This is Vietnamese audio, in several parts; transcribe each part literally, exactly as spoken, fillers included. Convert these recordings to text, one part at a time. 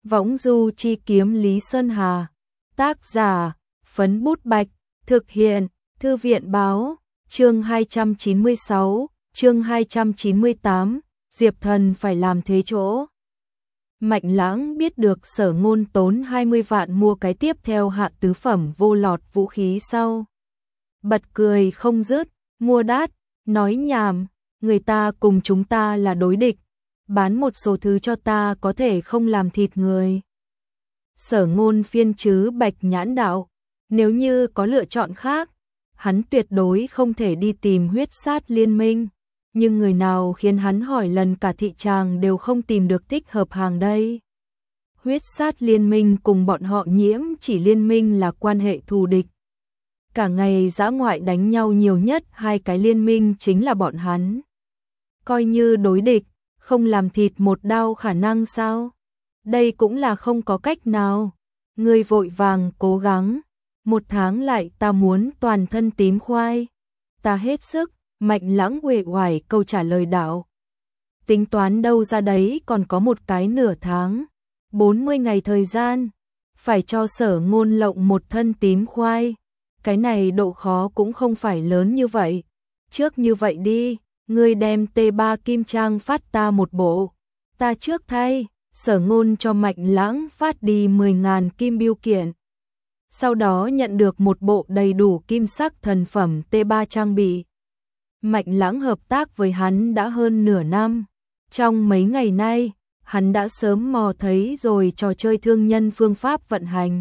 Võng du chi kiếm Lý Sơn Hà. Tác giả, Phấn Bút Bạch. Thực hiện, Thư viện Báo. Chương hai trăm chín mươi sáu, chương hai trăm chín mươi tám, Diệp Thần phải làm thế chỗ. Mạnh Lãng biết được Sở Ngôn tốn hai mươi vạn mua cái tiếp theo hạ tứ phẩm vô lọt vũ khí sau. Bật cười không dứt, mua đắt, nói nhảm, người ta cùng chúng ta là đối địch, bán một số thứ cho ta có thể không làm thịt người. Sở Ngôn phiên chứ Bạch Nhãn đạo, nếu như có lựa chọn khác, hắn tuyệt đối không thể đi tìm huyết sát liên minh, nhưng người nào khiến hắn hỏi lần cả thị tràng đều không tìm được thích hợp hàng đây. Huyết sát liên minh cùng bọn họ Nhiễm Chỉ liên minh là quan hệ thù địch. Cả ngày dã ngoại đánh nhau nhiều nhất hai cái liên minh chính là bọn hắn. Coi như đối địch, không làm thịt một đao khả năng sao? Đây cũng là không có cách nào. Người vội vàng cố gắng, một tháng lại ta muốn toàn thân tím khoai. Ta hết sức, Mạnh Lãng uể oải câu trả lời đạo. Tính toán đâu ra đấy còn có một cái nửa tháng, bốn mươi ngày thời gian, phải cho Sở Ngôn lộng một thân tím khoai. Cái này độ khó cũng không phải lớn như vậy. Trước như vậy đi, ngươi đem T ba kim trang phát ta một bộ. Ta trước thay, Sở Ngôn cho Mạnh Lãng phát đi mười nghìn kim biêu kiện. Sau đó nhận được một bộ đầy đủ kim sắc thần phẩm T ba trang bị. Mạnh Lãng hợp tác với hắn đã hơn nửa năm. Trong mấy ngày nay, hắn đã sớm mò thấy rồi trò chơi thương nhân phương pháp vận hành.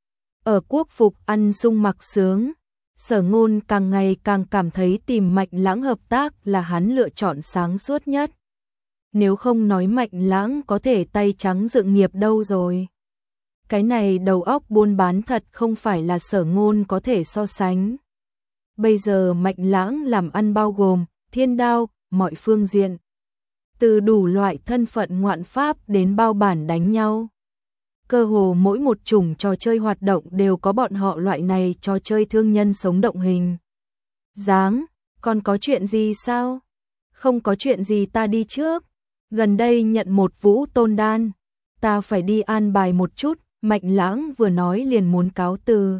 Ở quốc phục ăn sung mặc sướng, Sở Ngôn càng ngày càng cảm thấy tìm Mạnh Lãng hợp tác là hắn lựa chọn sáng suốt nhất. Nếu không nói Mạnh Lãng có thể tay trắng dựng nghiệp đâu rồi. Cái này đầu óc buôn bán thật không phải là Sở Ngôn có thể so sánh. Bây giờ Mạnh Lãng làm ăn bao gồm thiên đao, mọi phương diện. Từ đủ loại thân phận ngoạn pháp đến bao bản đánh nhau. Cơ hồ mỗi một chủng trò chơi hoạt động đều có bọn họ loại này trò chơi thương nhân sống động hình. Dáng, còn có chuyện gì sao? Không có chuyện gì ta đi trước. Gần đây nhận một vũ tôn đan. Ta phải đi an bài một chút, Mạnh Lãng vừa nói liền muốn cáo từ.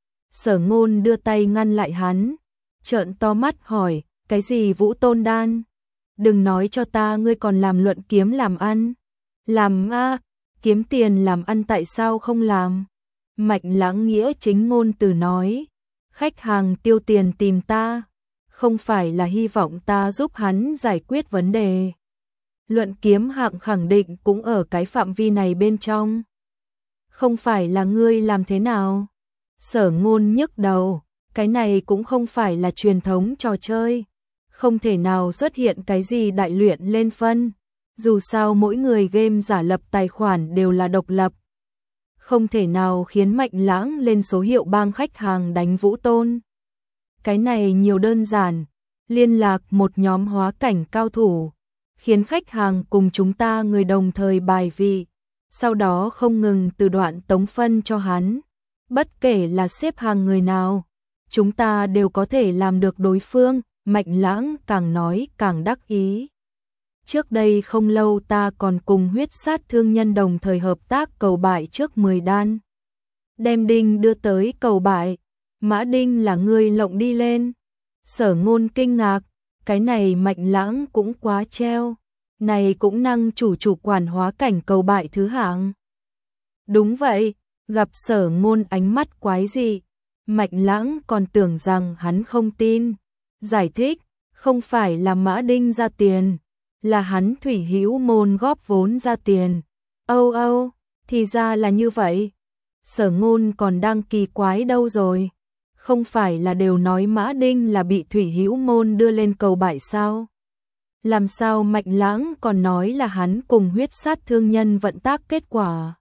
Sở Ngôn đưa tay ngăn lại hắn, trợn to mắt hỏi, cái gì vũ tôn đan? Đừng nói cho ta ngươi còn làm luận kiếm làm ăn. Làm a, kiếm tiền làm ăn tại sao không làm? Mạnh Lãng nghĩa chính ngôn từ nói, khách hàng tiêu tiền tìm ta, không phải là hy vọng ta giúp hắn giải quyết vấn đề. Luận kiếm hạng khẳng định cũng ở cái phạm vi này bên trong. Không phải là ngươi làm thế nào? Sở Ngôn nhức đầu, cái này cũng không phải là truyền thống trò chơi. Không thể nào xuất hiện cái gì đại luyện lên phân. Dù sao mỗi người game giả lập tài khoản đều là độc lập. Không thể nào khiến Mạnh Lãng lên số hiệu bang khách hàng đánh vũ tôn. Cái này nhiều đơn giản, liên lạc một nhóm hóa cảnh cao thủ, khiến khách hàng cùng chúng ta người đồng thời bài vị, sau đó không ngừng từ đoạn tống phân cho hắn. Bất kể là xếp hàng người nào, chúng ta đều có thể làm được đối phương. Mạnh Lãng càng nói càng đắc ý. Trước đây không lâu ta còn cùng huyết sát thương nhân đồng thời hợp tác cầu bại trước mười đan. Đem đinh đưa tới cầu bại, mã đinh là ngươi lộng đi lên. Sở Ngôn kinh ngạc, cái này Mạnh Lãng cũng quá treo. Này cũng năng chủ chủ quản hóa cảnh cầu bại thứ hạng. Đúng vậy, gặp Sở Ngôn ánh mắt quái dị, Mạnh Lãng còn tưởng rằng hắn không tin. Giải thích, không phải là mã đinh ra tiền, là hắn Thủy Hữu Môn góp vốn ra tiền. Âu âu, thì ra là như vậy. Sở Ngôn còn đang kỳ quái đâu rồi. Không phải là đều nói mã đinh là bị Thủy Hữu Môn đưa lên cầu bại sao? Làm sao Mạnh Lãng còn nói là hắn cùng huyết sát thương nhân vận tác kết quả?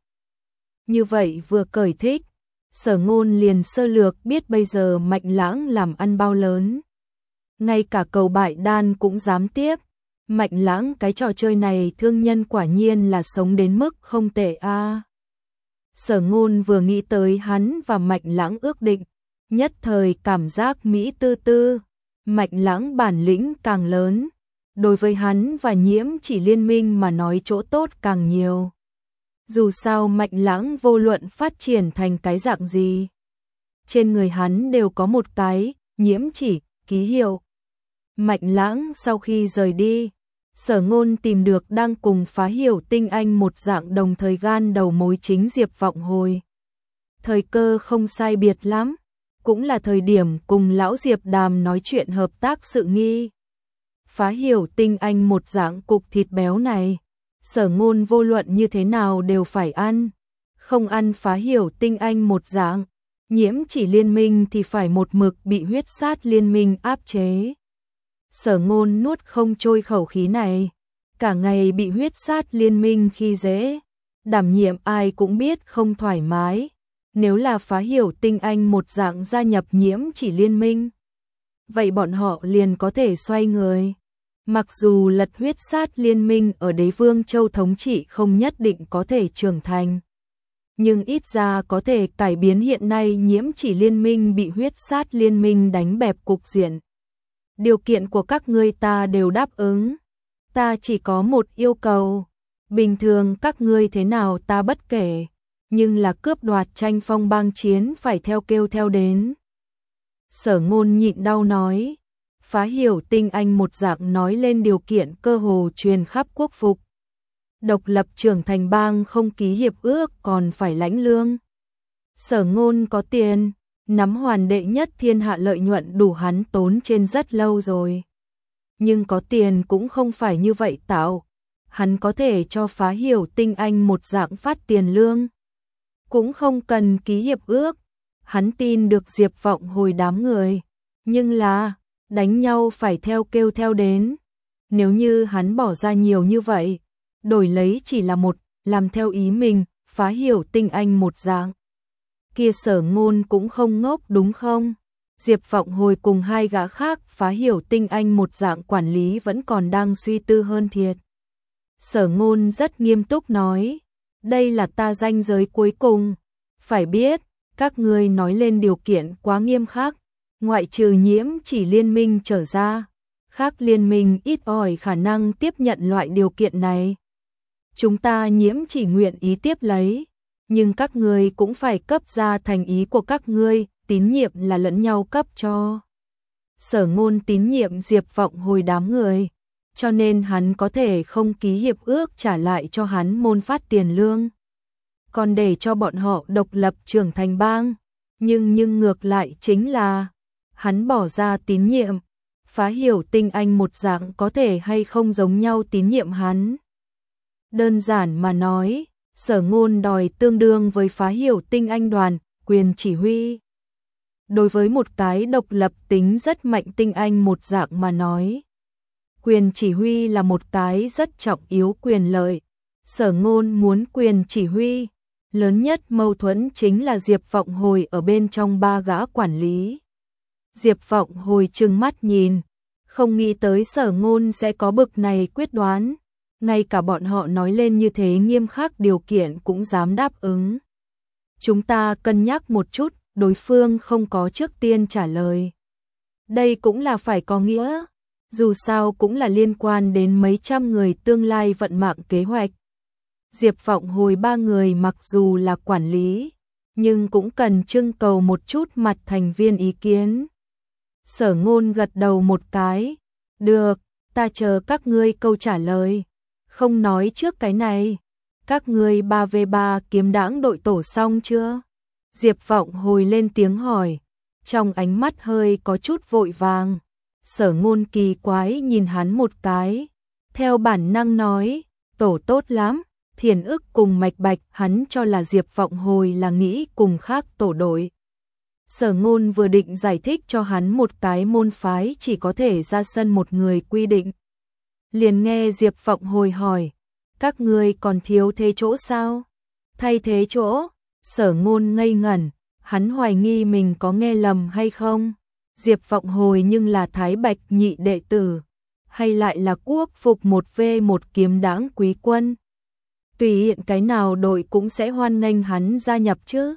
Như vậy vừa cởi thích, Sở Ngôn liền sơ lược biết bây giờ Mạnh Lãng làm ăn bao lớn. Ngay cả cầu bại đan cũng dám tiếp. Mạnh Lãng cái trò chơi này thương nhân quả nhiên là sống đến mức không tệ a. À. Sở Ngôn vừa nghĩ tới hắn và Mạnh Lãng ước định, nhất thời cảm giác mỹ tư tư. Mạnh Lãng bản lĩnh càng lớn, đối với hắn và Nhiễm Chỉ liên minh mà nói chỗ tốt càng nhiều. Dù sao Mạnh Lãng vô luận phát triển thành cái dạng gì, trên người hắn đều có một cái Nhiễm Chỉ ký hiệu. Mạnh Lãng sau khi rời đi, Sở Ngôn tìm được đang cùng Phá Hiểu Tinh Anh một dạng đồng thời gan đầu mối chính Diệp Vọng Hồi. Thời cơ không sai biệt lắm, cũng là thời điểm cùng lão Diệp Đàm nói chuyện hợp tác sự nghi. Phá Hiểu Tinh Anh một dạng cục thịt béo này, Sở Ngôn vô luận như thế nào đều phải ăn, không ăn Phá Hiểu Tinh Anh một dạng, Nhiễm Chỉ liên minh thì phải một mực bị huyết sát liên minh áp chế. Sở Ngôn nuốt không trôi khẩu khí này, cả ngày bị huyết sát liên minh khi dễ, đảm nhiệm ai cũng biết không thoải mái. Nếu là Phá Hiểu Tinh Anh một dạng gia nhập Nhiễm Chỉ liên minh, vậy bọn họ liền có thể xoay người. Mặc dù lật huyết sát liên minh ở Đế Vương Châu thống trị không nhất định có thể trưởng thành, nhưng ít ra có thể cải biến hiện nay Nhiễm Chỉ liên minh bị huyết sát liên minh đánh bẹp cục diện. Điều kiện của các ngươi ta đều đáp ứng, ta chỉ có một yêu cầu, bình thường các ngươi thế nào ta bất kể, nhưng là cướp đoạt tranh phong bang chiến phải theo kêu theo đến. Sở Ngôn nhịn đau nói, Phá Hiểu Tinh Anh một dạng nói lên điều kiện cơ hồ truyền khắp quốc phục. Độc lập trưởng thành bang không ký hiệp ước còn phải lãnh lương. Sở Ngôn có tiền, nắm hoàn đệ nhất thiên hạ lợi nhuận đủ hắn tốn trên rất lâu rồi. Nhưng có tiền cũng không phải như vậy tạo, hắn có thể cho Phá Hiểu Tinh Anh một dạng phát tiền lương. Cũng không cần ký hiệp ước, hắn tin được Diệp Vọng Hồi đám người, nhưng là đánh nhau phải theo kêu theo đến. Nếu như hắn bỏ ra nhiều như vậy, đổi lấy chỉ là một, làm theo ý mình, Phá Hiểu Tinh Anh một dạng. Kia Sở Ngôn cũng không ngốc đúng không? Diệp Vọng Hồi cùng hai gã khác Phá Hiểu Tinh Anh một dạng quản lý vẫn còn đang suy tư hơn thiệt. Sở Ngôn rất nghiêm túc nói, đây là ta ranh giới cuối cùng, phải biết, các ngươi nói lên điều kiện quá nghiêm khắc, ngoại trừ Nhiễm Chỉ liên minh trở ra, khác liên minh ít ỏi khả năng tiếp nhận loại điều kiện này. Chúng ta Nhiễm Chỉ nguyện ý tiếp lấy, nhưng các ngươi cũng phải cấp ra thành ý của các ngươi, tín nhiệm là lẫn nhau cấp cho. Sở Ngôn tín nhiệm Diệp Vọng Hồi đám người, cho nên hắn có thể không ký hiệp ước trả lại cho hắn môn phát tiền lương, còn để cho bọn họ độc lập trưởng thành bang. Nhưng nhưng ngược lại chính là hắn bỏ ra tín nhiệm, Phá Hiểu Tinh Anh một dạng có thể hay không giống nhau tín nhiệm hắn. Đơn giản mà nói, Sở Ngôn đòi tương đương với Phá Hiểu Tinh Anh đoàn, quyền chỉ huy. Đối với một cái độc lập tính rất mạnh tinh anh một dạng mà nói, quyền chỉ huy là một cái rất trọng yếu quyền lợi. Sở Ngôn muốn quyền chỉ huy, lớn nhất mâu thuẫn chính là Diệp Vọng Hồi ở bên trong ba gã quản lý. Diệp Vọng Hồi trừng mắt nhìn, không nghĩ tới Sở Ngôn sẽ có bực này quyết đoán, ngay cả bọn họ nói lên như thế nghiêm khắc điều kiện cũng dám đáp ứng. Chúng ta cân nhắc một chút, đối phương không có trước tiên trả lời. Đây cũng là phải có nghĩa, dù sao cũng là liên quan đến mấy trăm người tương lai vận mạng kế hoạch. Diệp Vọng Hồi ba người mặc dù là quản lý, nhưng cũng cần trưng cầu một chút mặt thành viên ý kiến. Sở Ngôn gật đầu một cái, được, ta chờ các ngươi câu trả lời. Không nói trước cái này, các ngươi ba vê ba kiếm đãng đội tổ xong chưa? Diệp Vọng Hồi lên tiếng hỏi, trong ánh mắt hơi có chút vội vàng. Sở Ngôn kỳ quái nhìn hắn một cái, theo bản năng nói, tổ tốt lắm. Thiền ức cùng Mạch Bạch hắn cho là Diệp Vọng Hồi là nghĩ cùng khác tổ đội. Sở Ngôn vừa định giải thích cho hắn một cái môn phái chỉ có thể ra sân một người quy định. Liền nghe Diệp Vọng Hồi hỏi, các ngươi còn thiếu thế chỗ sao? Thay thế chỗ? Sở Ngôn ngây ngẩn, hắn hoài nghi mình có nghe lầm hay không? Diệp Vọng Hồi nhưng là Thái Bạch nhị đệ tử, hay lại là quốc phục một vê một kiếm đãng quý quân? Tùy hiện cái nào đội cũng sẽ hoan nghênh hắn gia nhập chứ.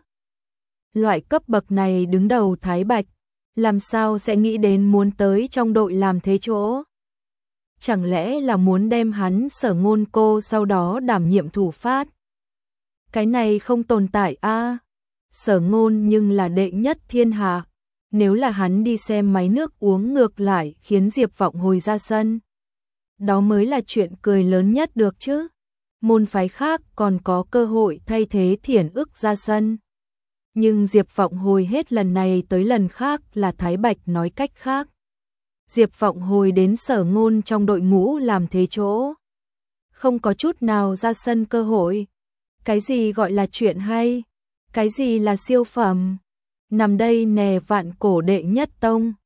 Loại cấp bậc này đứng đầu Thái Bạch, làm sao sẽ nghĩ đến muốn tới trong đội làm thế chỗ? Chẳng lẽ là muốn đem hắn Sở Ngôn cô sau đó đảm nhiệm thủ phát? Cái này không tồn tại a. Sở Ngôn nhưng là đệ nhất thiên hạ, nếu là hắn đi xem máy nước uống ngược lại khiến Diệp Vọng Hồi ra sân. Đó mới là chuyện cười lớn nhất được chứ. Môn phái khác còn có cơ hội thay thế Thiển Ức ra sân. Nhưng Diệp Vọng Hồi hết lần này tới lần khác là Thái Bạch nói cách khác. Diệp Vọng Hồi đến Sở Ngôn trong đội ngũ làm thế chỗ. Không có chút nào ra sân cơ hội. Cái gì gọi là chuyện hay? Cái gì là siêu phẩm? Nằm đây nè vạn cổ đệ nhất tông.